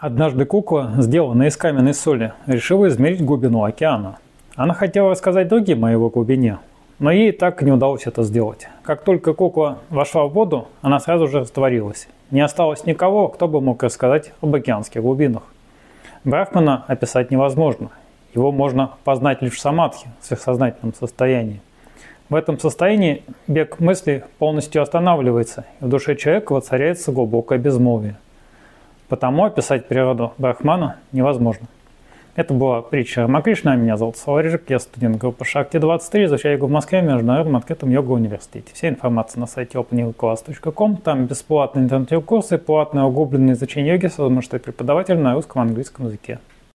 Однажды кукла, сделанная из каменной соли, решила измерить глубину океана. Она хотела рассказать другим о его глубине, но ей так и не удалось это сделать. Как только кукла вошла в воду, она сразу же растворилась. Не осталось никого, кто бы мог рассказать об океанских глубинах. Брахмана описать невозможно. Его можно познать лишь в самадхи, в сверхсознательном состоянии. В этом состоянии бег мысли полностью останавливается, и в душе человека воцаряется глубокое безмолвие. Потому описать природу Брахмана невозможно. Это была притча Рамакришна, меня зовут Саларижик, я студент группы Шакти-23, изучаю йогу в Москве в Международном открытом йога-университете. Вся информация на сайте openyogaclass.com, там бесплатные интернет-курсы, платное углубленное изучение йоги с возможностью преподавателя на русском и английском языке.